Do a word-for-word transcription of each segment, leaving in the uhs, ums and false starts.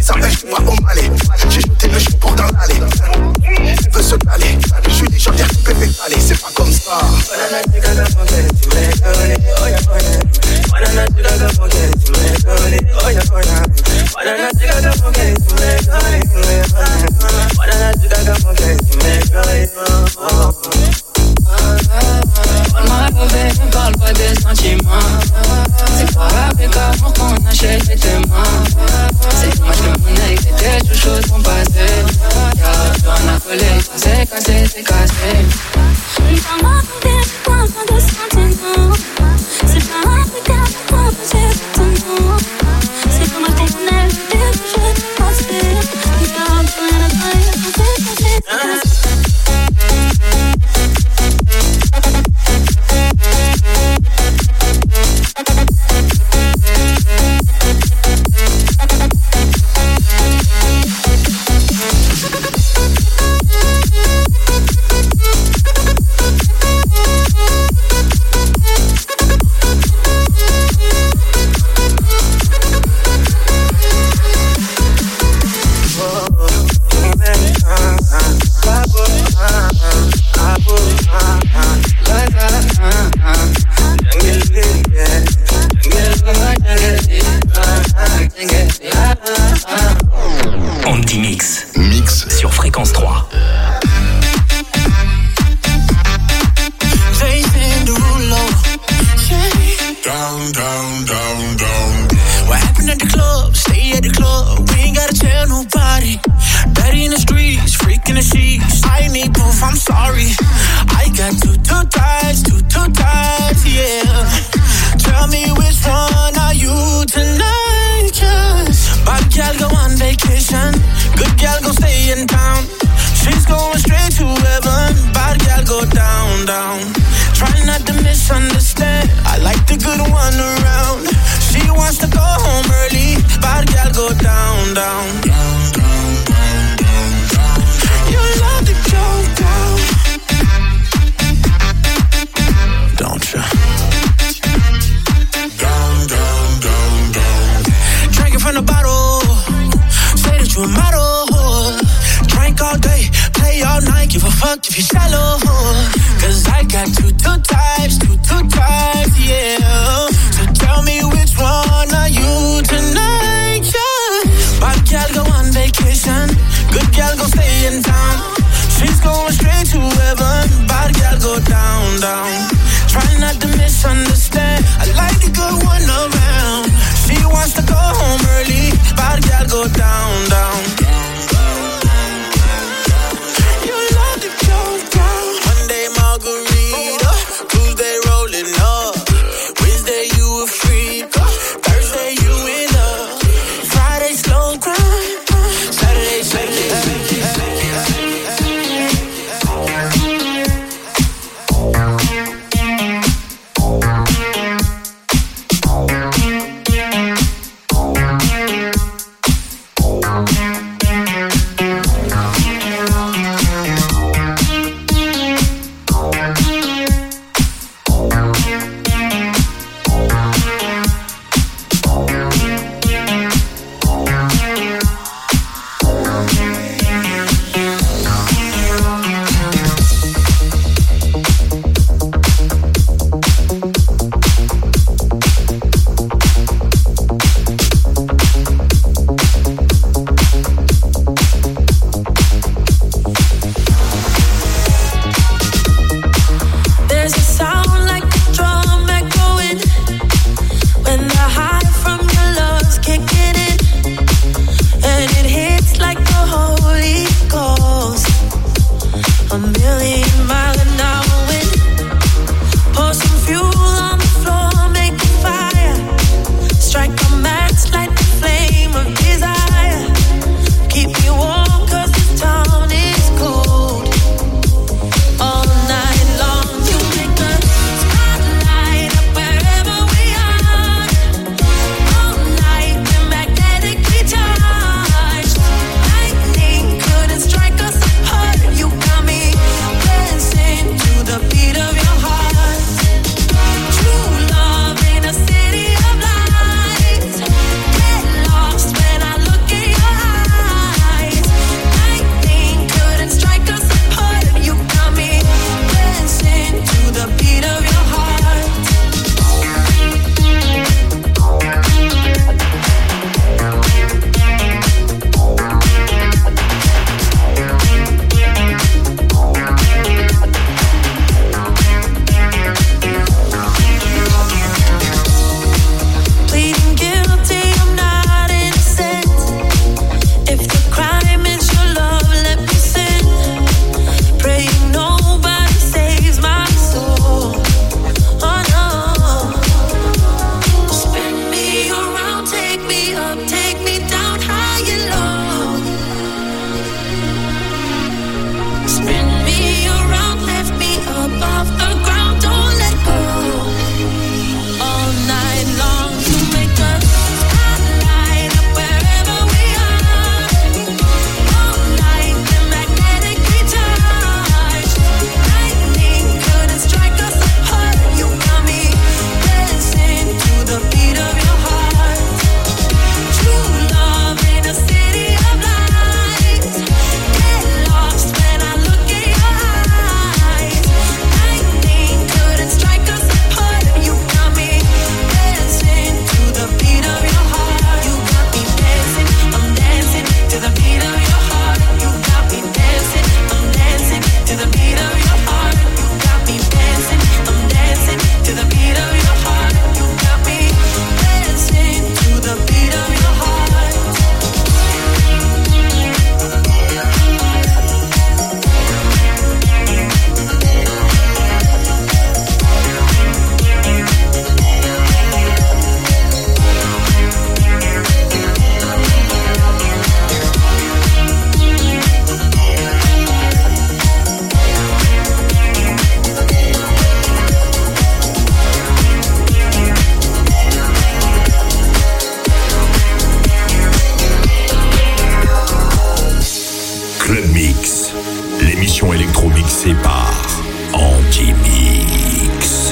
ça pêche moi au Malais. J'ai jeté le chien pour dans l'allée. Elle veut se caler. Je suis déjà bien pépé calé, c'est pas comme ça. Parle-moi mauvais, ne parle pas des sentiments. C'est pas avec amour qu'on achète tes mains. C'est dommage que mon œil était toutes choses sont passées. Y'a plus rien à coller, quand c'est cassé, c'est cassé. Parle-moi mauvais, ne parle pas des sentiments. C'est pas avec amour qu'on achète tes mains. C'est dommage que mon œil était toutes choses sont passées. Y'a plus rien à coller, quand c'est cassé, c'est cassé. Andy Mix. Mix sur Fréquence trois. Down, down, down, down. What happened at the club? Stay at the club. We ain't gotta tell nobody. Daddy in the streets, freaking the sheets. I need proof, I'm sorry. I got two, two ties, two, two ties, yeah. Tell me which one are you tonight, just bad girl go on vacation. Good girl gon' stay in town. She's going straight to heaven. Bad girl go down, down. Try not to misunderstand. I like the good one around. She wants to go home early. Bad girl go down, down. Down, down, down, down, down. You love to go down. Don't you? Down, down, down, down. Drinking from the bottle. Say that you a model. Drink all day, play all night. Give a fuck if you shallow. Cause I got two, two types, two, two types, yeah. So tell me which one are you tonight, yeah. Bad girl go on vacation. Good girl gon' stay in town. She's going straight to heaven. Bad girl go down, down. Try not to misunderstand. I like the good one around. She wants to go home early. Bad girl go down, down. l'émission électro mixée par Andy Mix.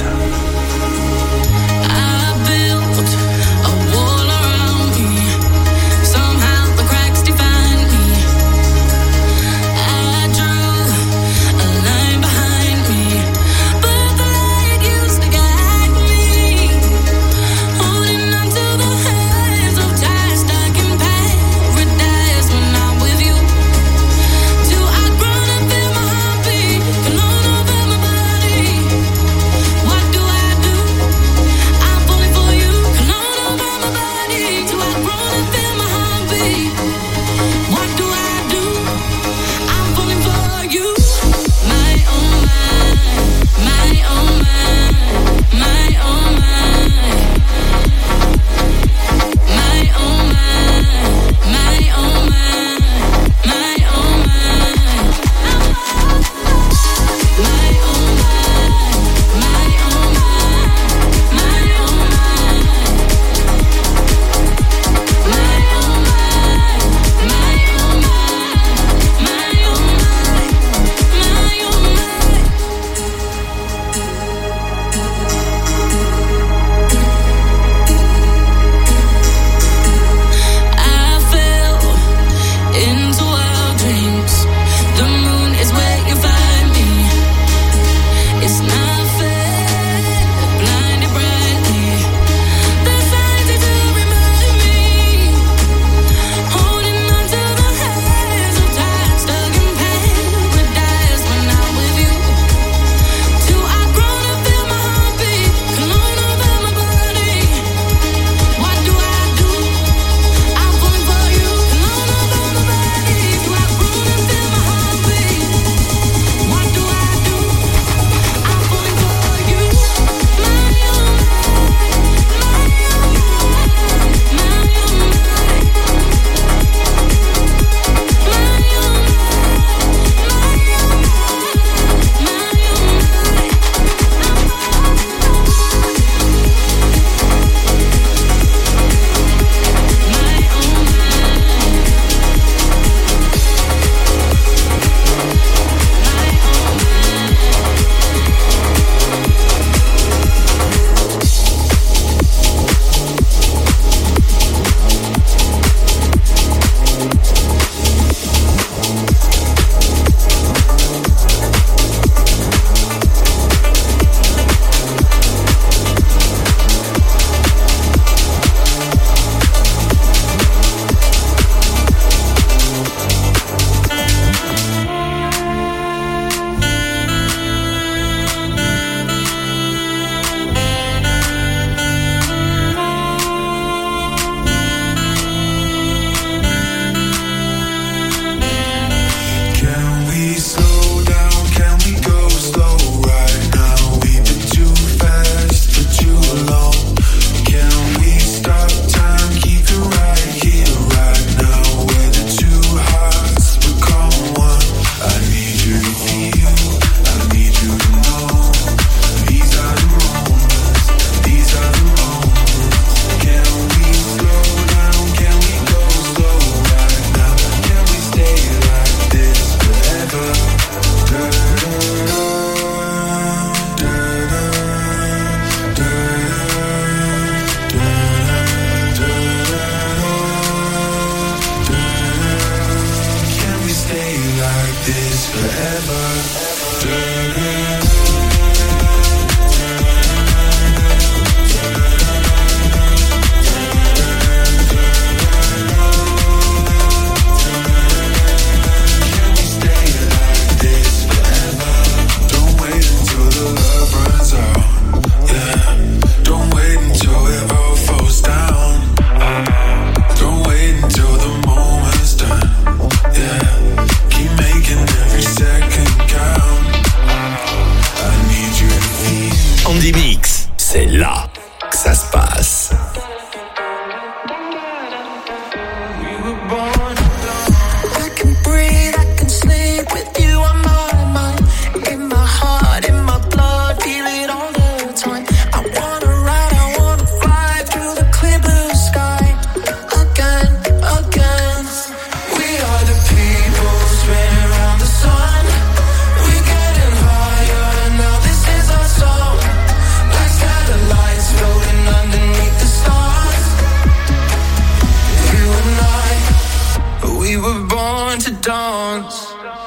were born to dance.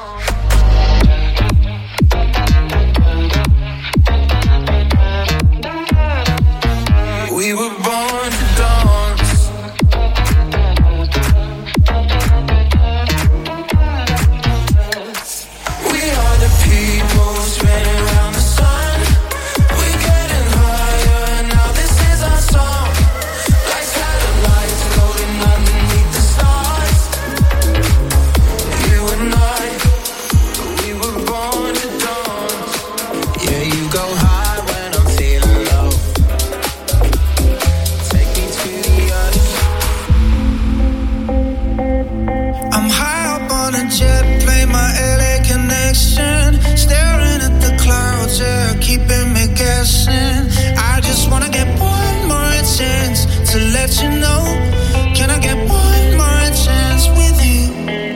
We were born to dance. We are the people spinning around the sun. We're getting higher, now this is our song. Like satellites floating underneath the stars. You and I, we were born to dance. Yeah, you go high when I'm feeling low. I'm high up on a jet plane, my L A connection. Staring at the clouds, yeah, keeping me guessing. I just wanna get one more chance to let you know. Can I get one more chance with you?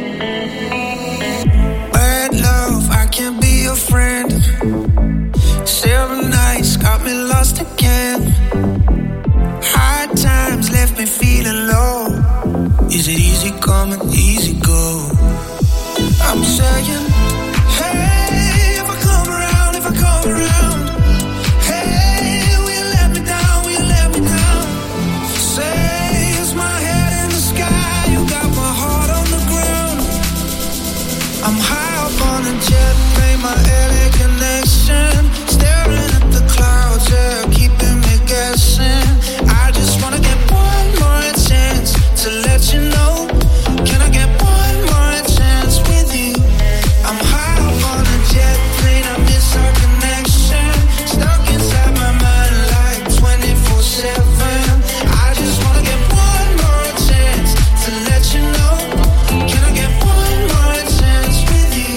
Bad love, I can't be your friend. Seven nights got me lost again. Hard times left me feeling low. Is it easy coming, easy go? I'm saying, hey, if I come around, if I come around, hey, will you let me down, will you let me down? Say, is my head in the sky, you got my heart on the ground. I'm high up on a jet plane, my L A connection. Staring at the clouds, yeah, keeping me guessing. I just wanna get one more chance to let you know. Can I get one more chance with you? I'm high up on a jet plane, I miss our connection. Stuck inside my mind like twenty-four seven. I just wanna get one more chance to let you know. Can I get one more chance with you?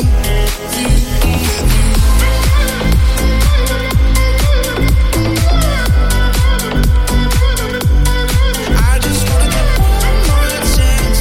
I just wanna get one more chance.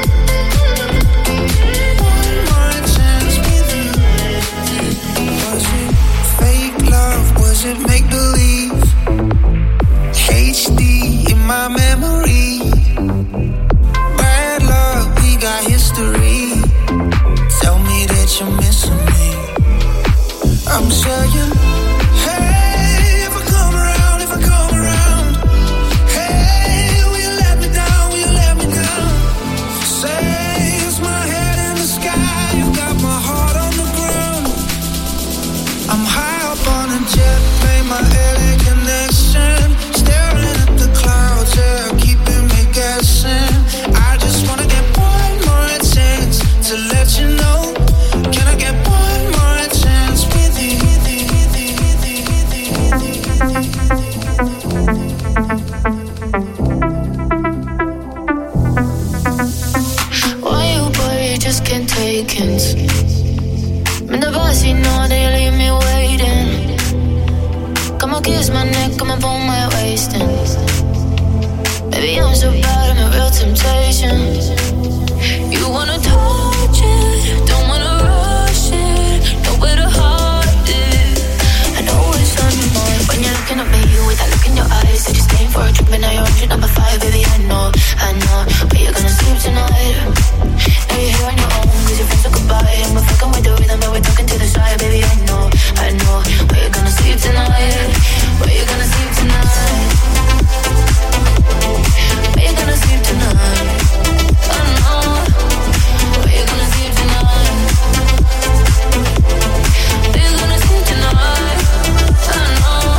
One more chance with you. Was it fake love? Was it make believe? H D in my memory. Bad luck, we got history. Tell me that you're missing me. I'm saying, hey, if I come around, if I come around, hey, will you let me down, will you let me down? Say, is my head in the sky, you got my heart on the ground. I'm high up on a jet plane, my L A connection. Staring at the clouds, yeah, keeping me guessing. I just wanna get one more chance to let you know. Can I get one more chance with you? Why you boy, you just can't take hints. In the bus, you know they leave me waiting. Come on, kiss my neck, come on, pull my waist in. Baby, I'm so bad, I'm a real temptation. You wanna touch it, don't wanna rush it, nowhere to hide it. I know it's on your mind when you're looking at me with that look in your eyes. Said you're staying for a trip and now you're on trip number five. Baby, I know, I know, but you're gonna sleep tonight. Now you're here on your own, cause your friends are goodbye. And we're fucking with the rhythm, but we're talking to the side. Baby, I know, I know, but you're gonna sleep tonight. But you're gonna sleep tonight. But you're gonna sleep tonight. I know, but you're gonna sleep tonight. But you're gonna sleep tonight. I know.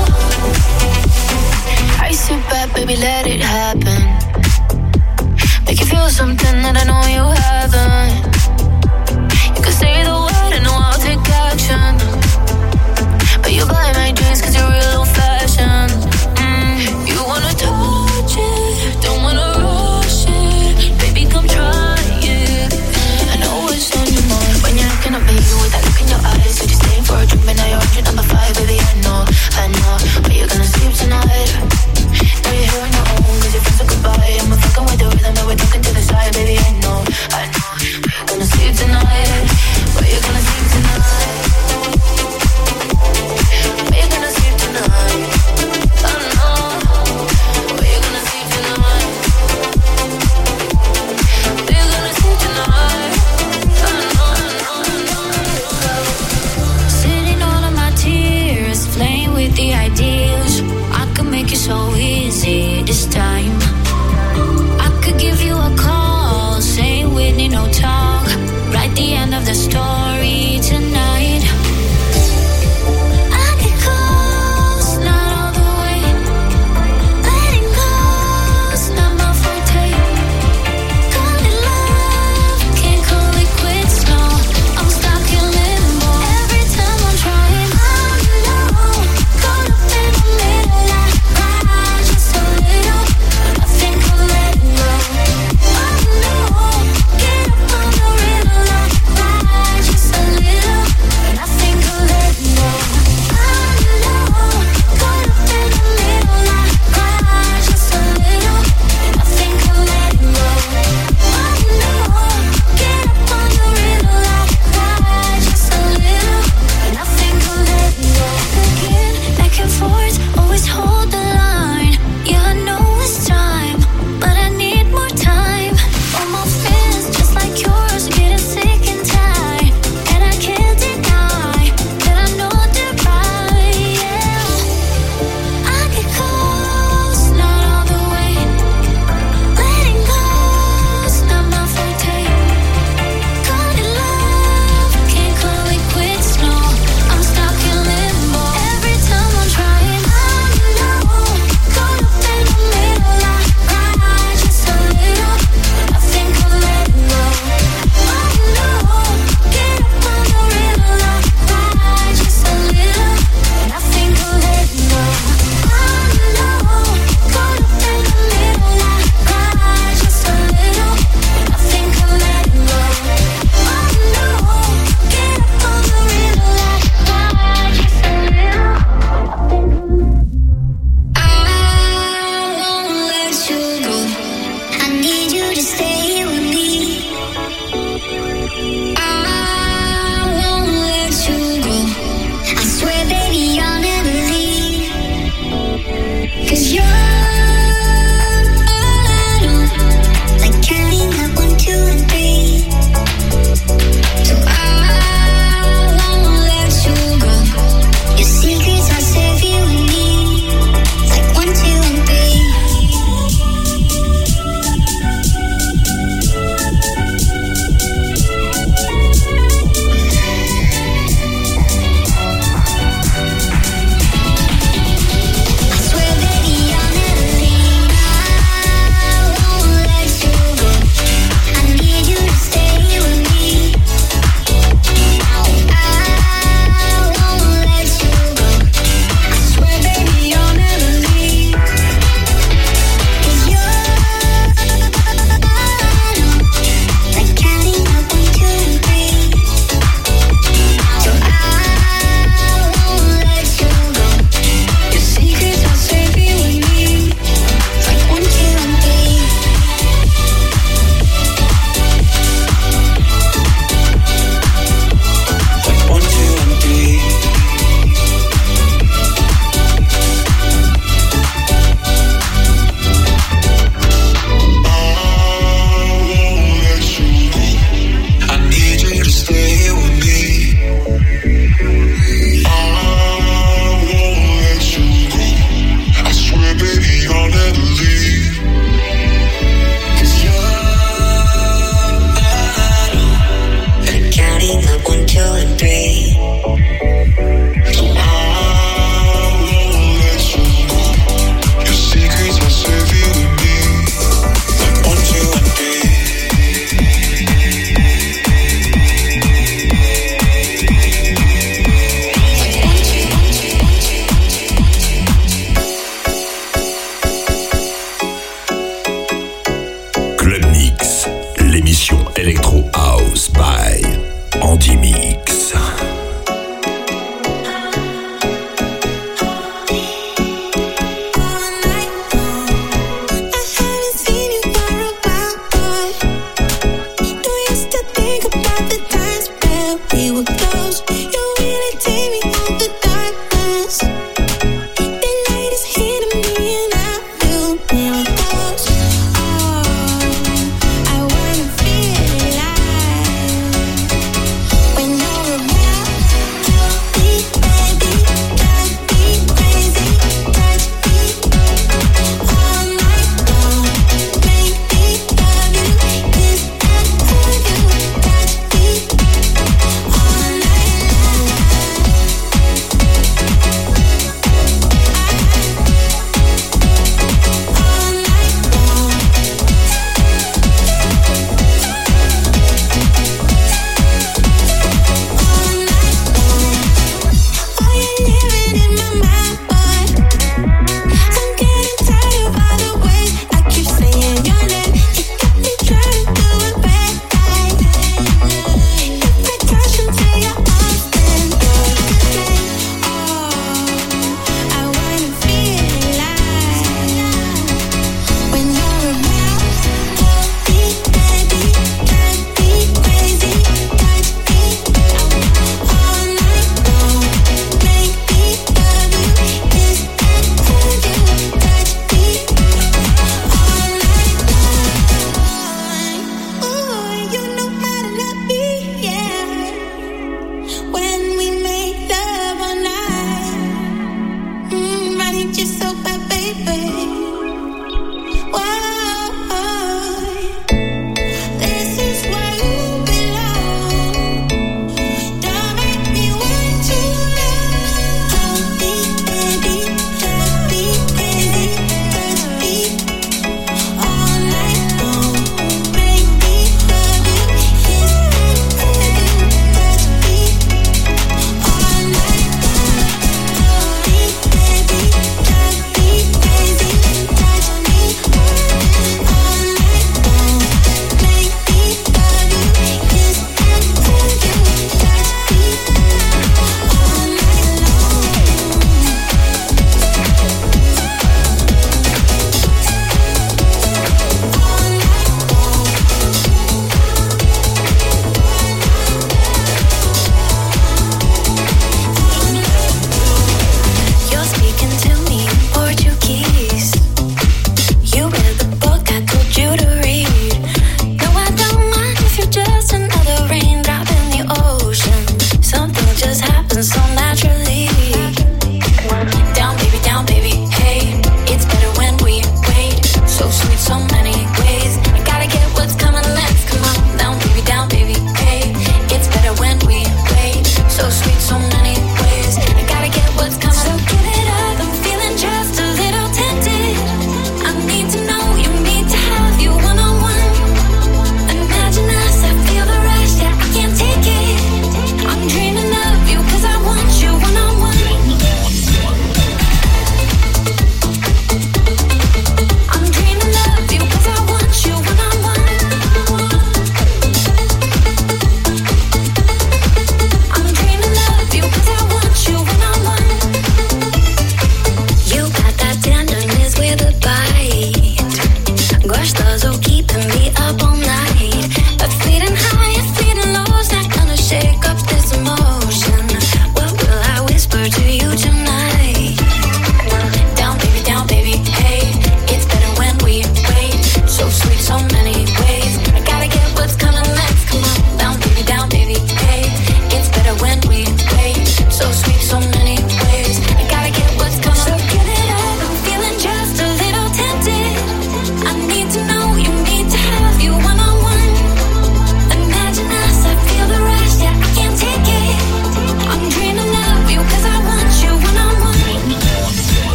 I sit back, baby, let it happen. Make you feel something that I know you haven't. You can say the word and know I'll take action. But you buy my drinks cause you're real old fashioned. mm. You wanna touch it, don't wanna rush it. Baby, come try it. I know it's on your mind when you're looking at me with that look in your eyes. So you're staying for a drink, but now you're on your number five. Baby, I know, I know, but you're gonna sleep tonight. Now you're here on your own cause your friends are goodbye. And we're fucking with the rhythm, but we're talking to the side. Baby, I know, I know, but you're gonna sleep tonight. But you're gonna sleep tonight. But you're gonna sleep tonight.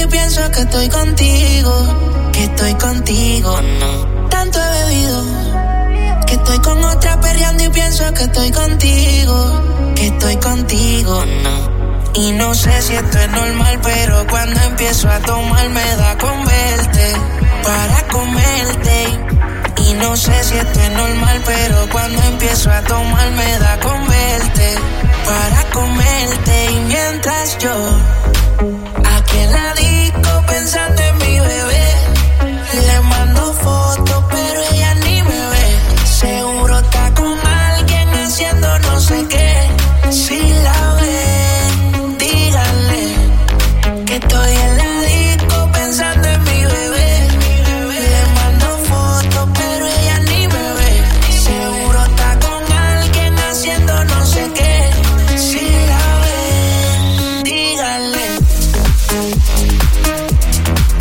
pienso que estoy contigo, que estoy contigo, no. Tanto he bebido, que estoy con otra perreando y pienso que estoy contigo, que estoy contigo, no. Y no sé si esto es normal, pero cuando empiezo a tomar me da con verte, para comerte. Y no sé si esto es normal, pero cuando empiezo a tomar me da con verte, para comerte. Y mientras yo aquí en la disco pensando en mi bebé, le mando fotos pero ella ni me ve. Seguro está con alguien haciendo no sé qué. Si la ven, díganle que estoy en la disco pensando en mi bebé. Le mando fotos pero ella ni me ve. Seguro está con alguien haciendo no sé qué. Si la ven, díganle.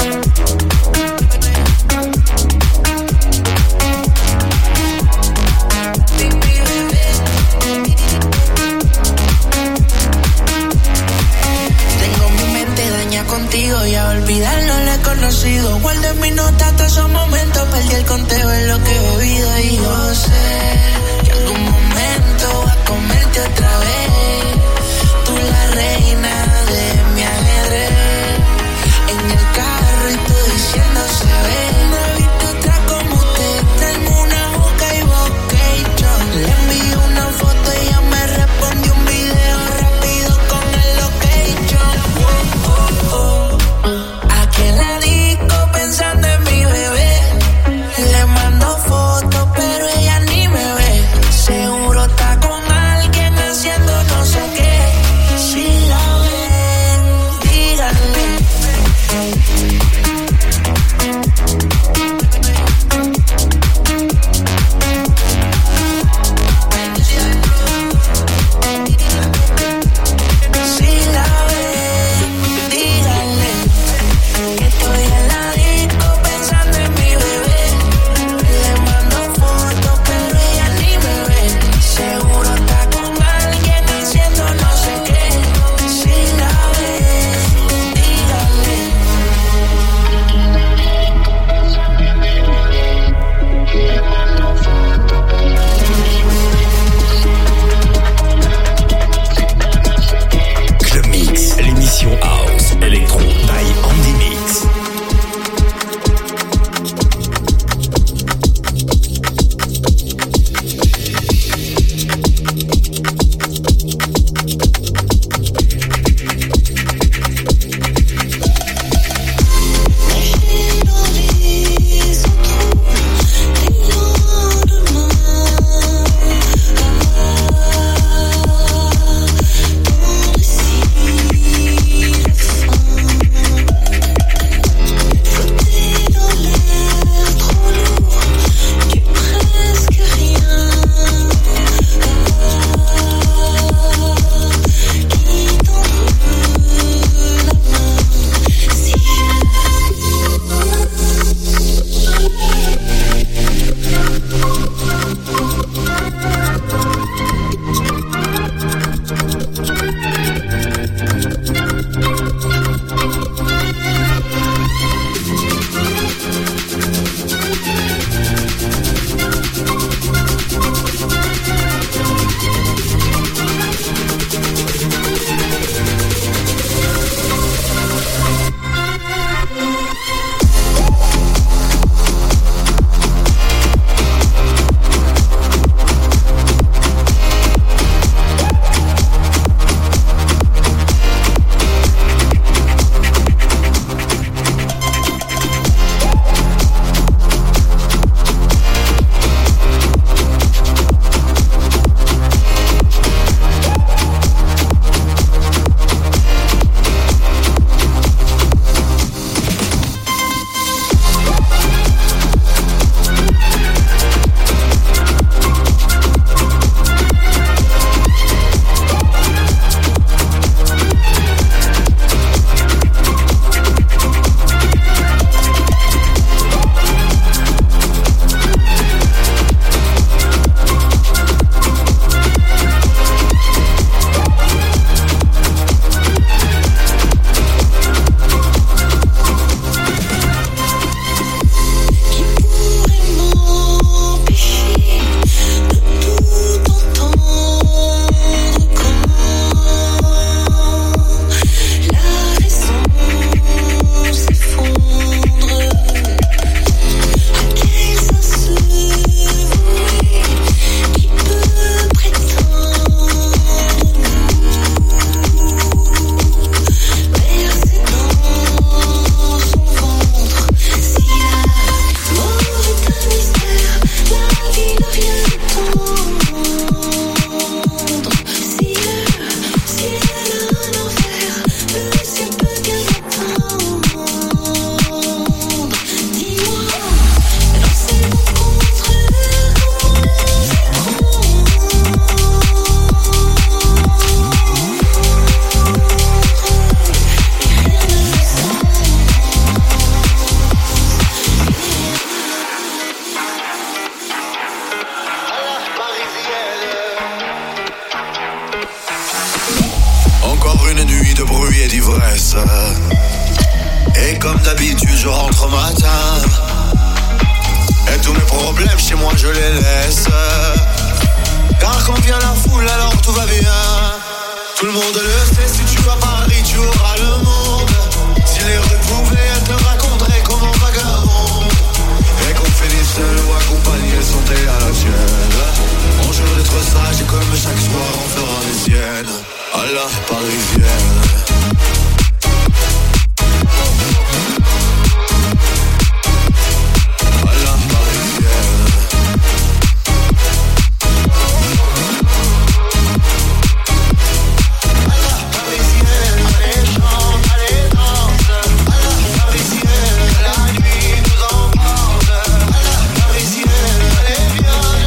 bruit et d'ivresse. Et comme d'habitude je rentre au matin, et tous mes problèmes chez moi je les laisse. Car quand vient la foule alors tout va bien. Tout le monde le sait, si tu vas à Paris tu auras le monde. Si les rues pouvaient, elles te raconteraient comment vagabond. Et qu'on finisse seul ou accompagné, santé à la tienne. On jure d'être sage et comme chaque soir on fera les siennes. À la parisienne. Parisienne,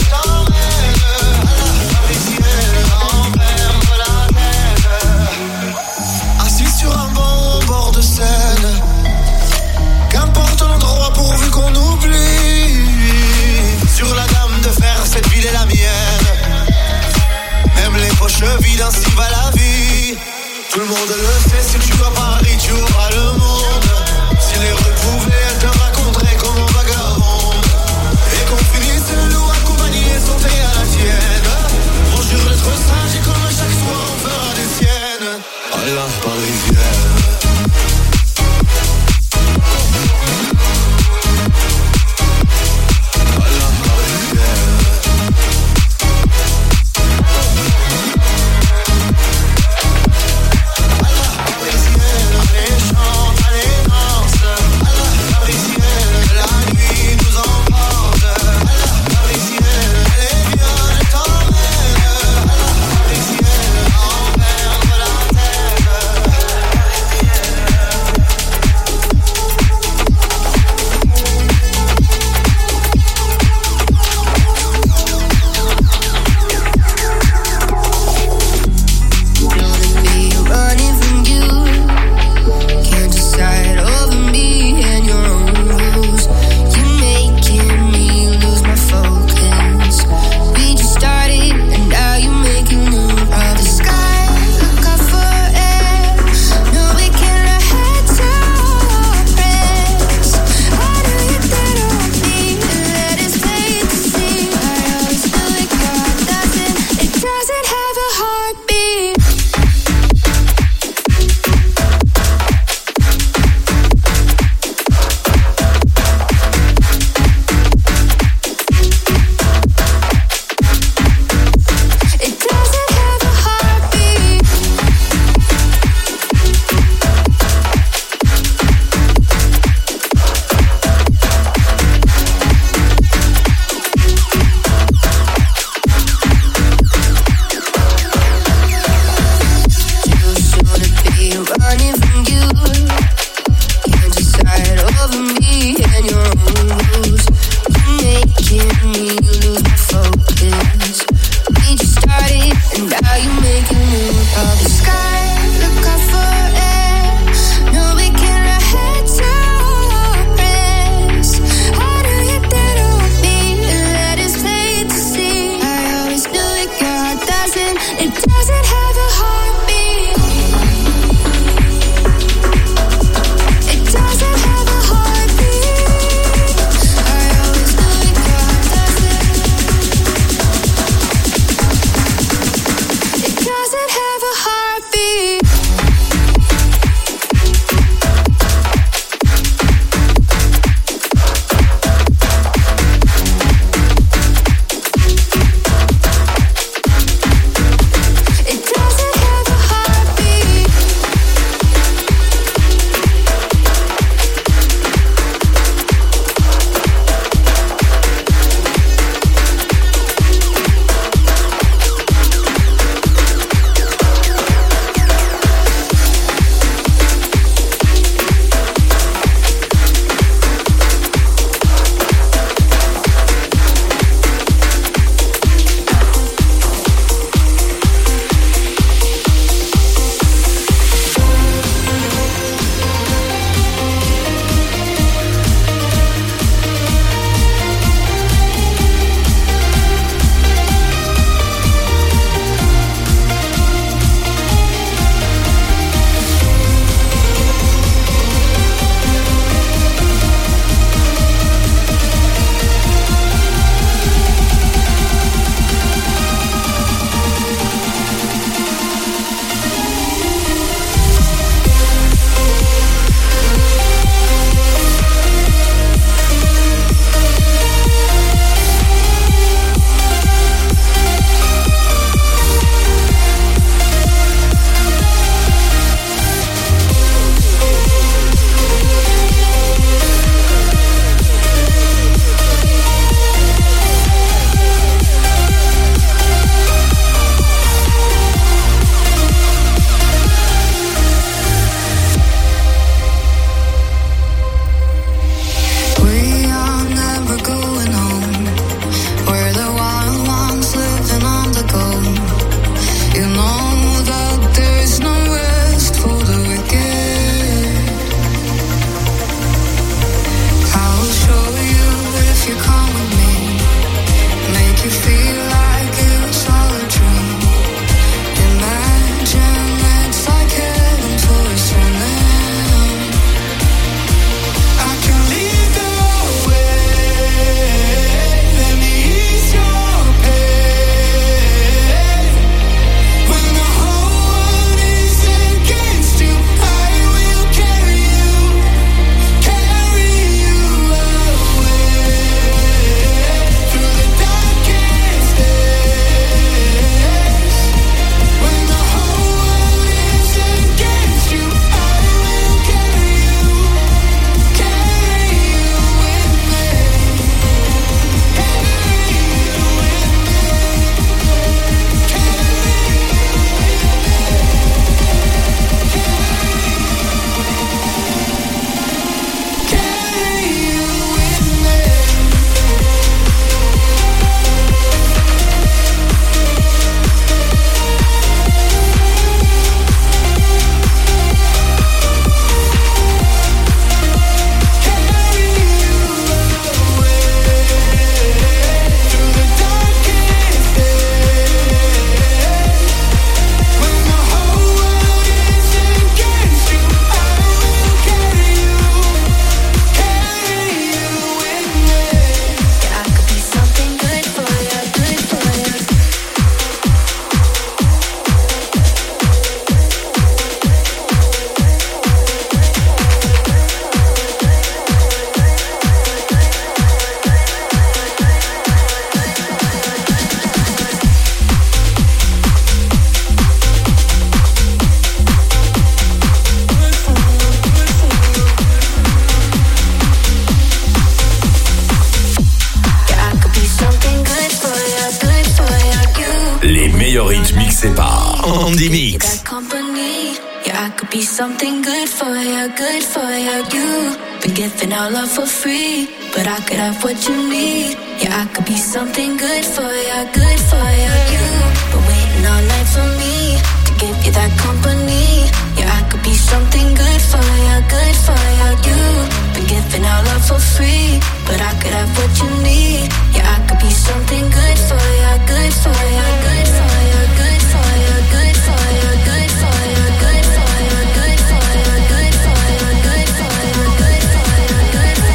meilleurs hits mixés par Andy Mix. Yeah, I could be something good for you, good for you. You've been giving out love for free, but I could have what you need. Yeah, I could be something good for you, good for you. You've been waiting all night for me to give you that company. Yeah, I could be something good for you, good for you. You've been giving out love for free, but I could have what you need. Yeah, I could be something good for you, good for you, good for you, good for you, good for you, good for you, good for you, good for you, good for you, good for you, good for you, good for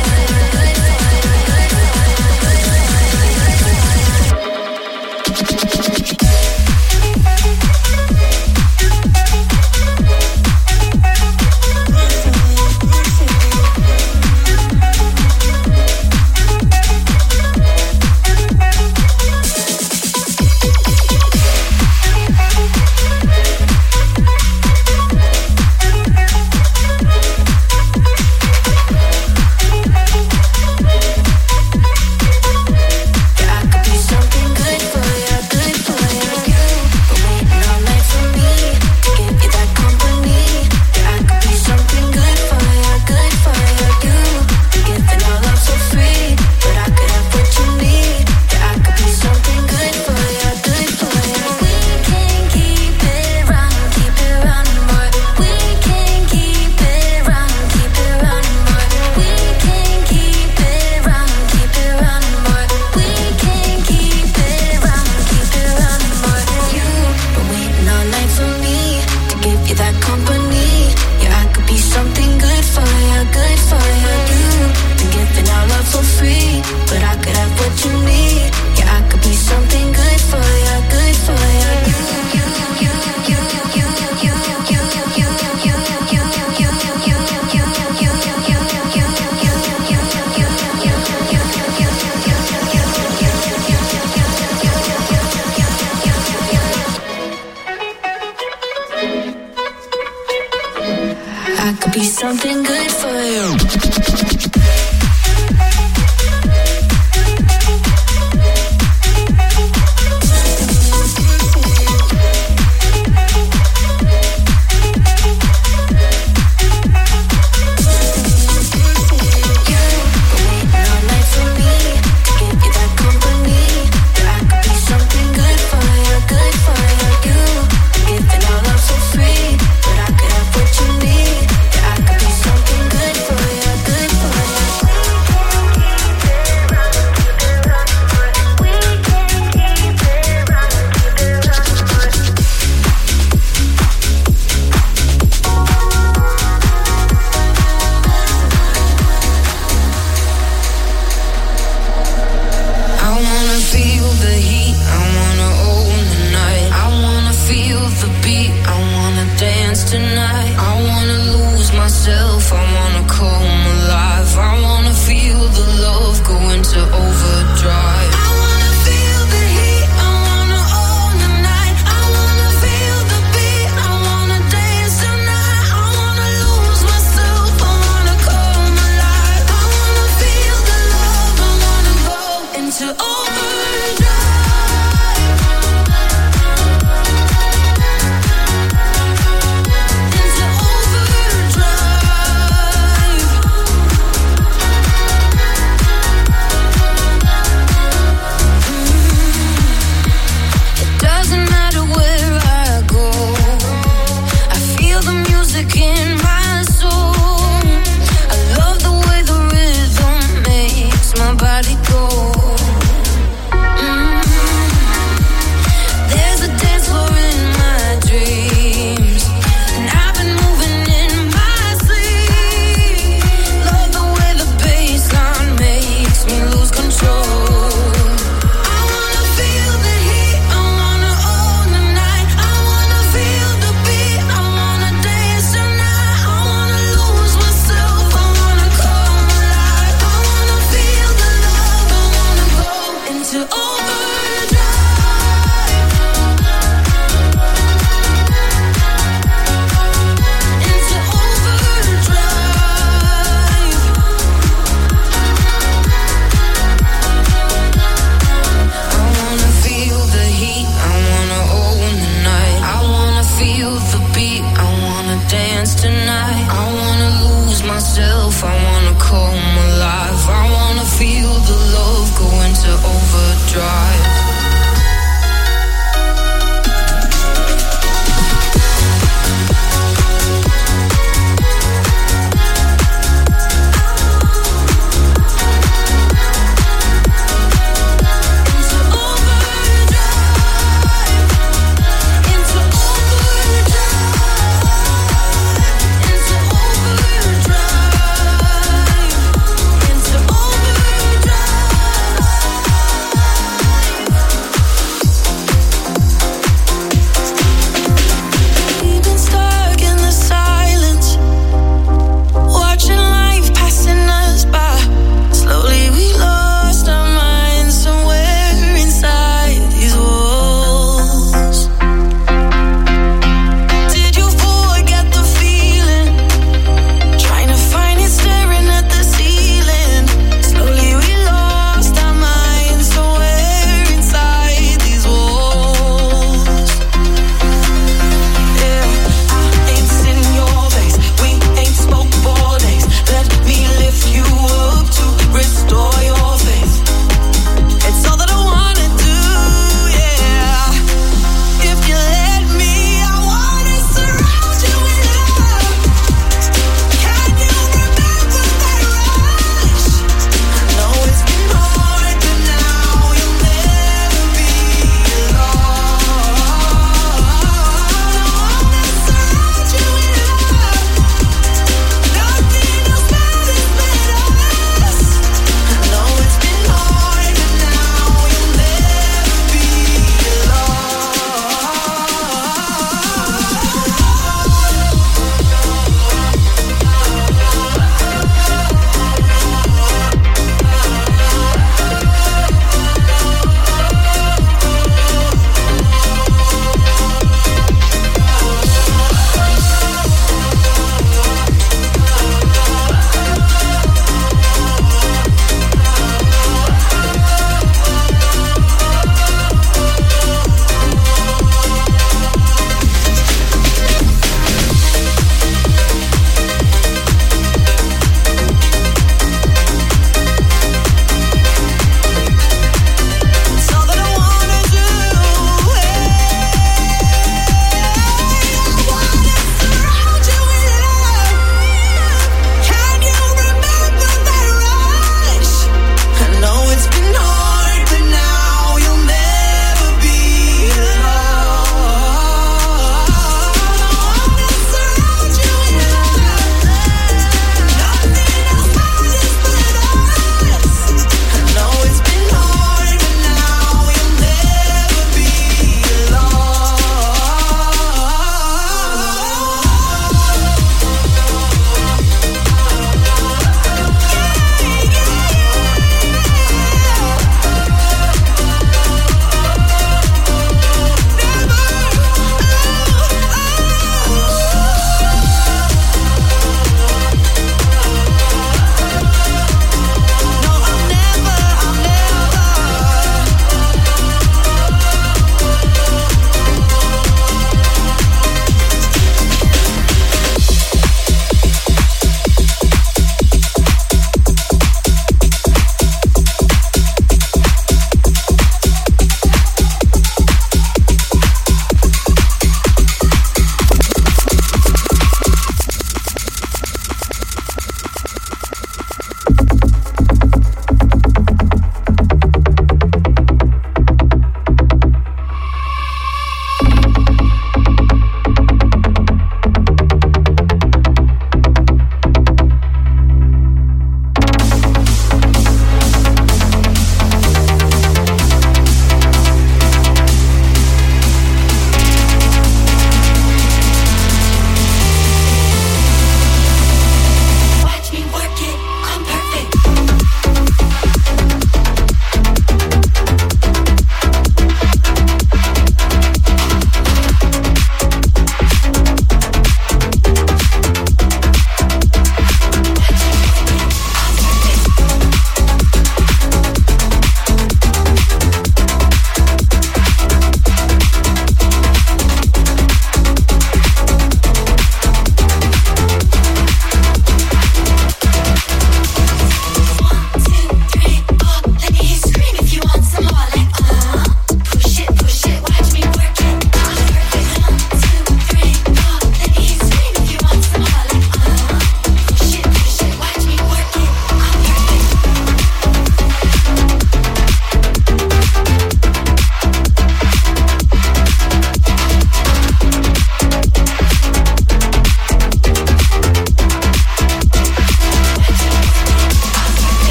something good for you. Good for you.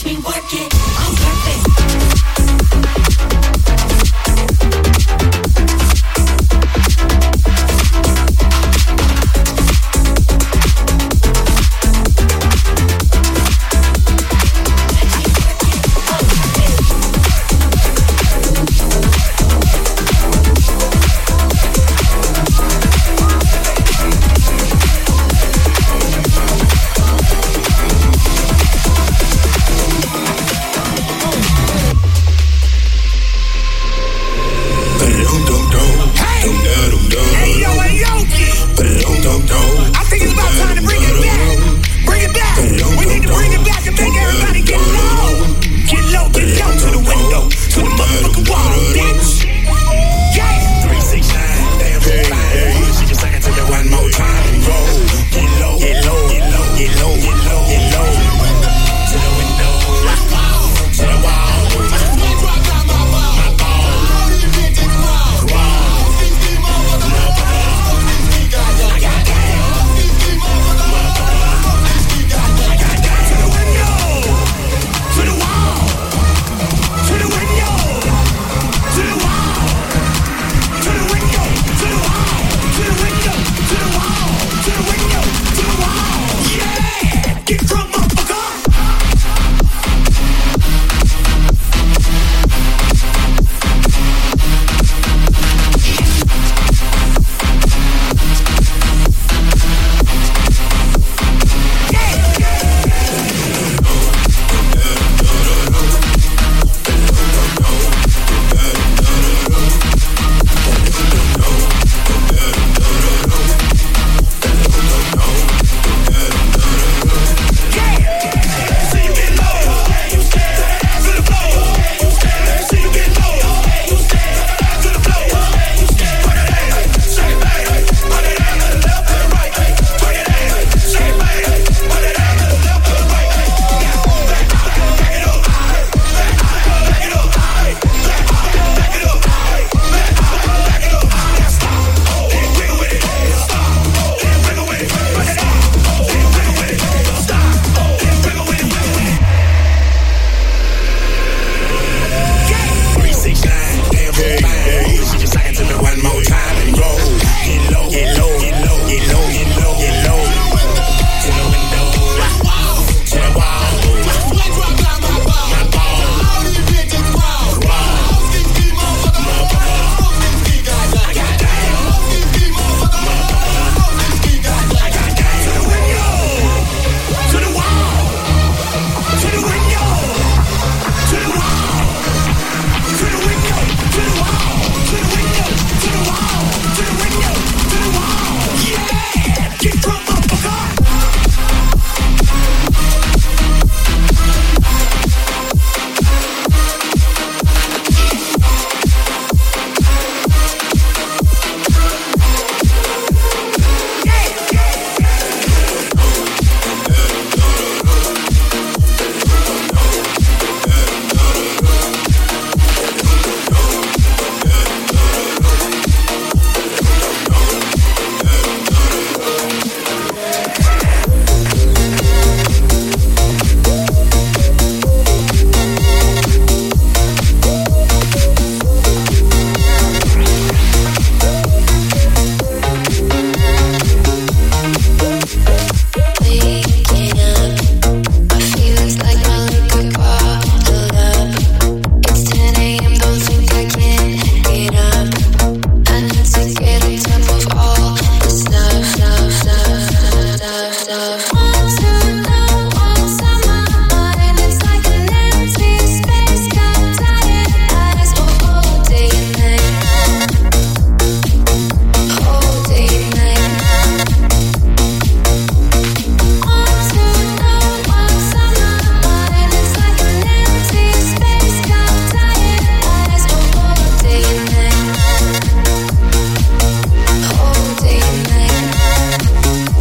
me work it on purpose.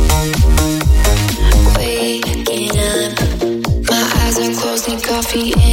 coffee in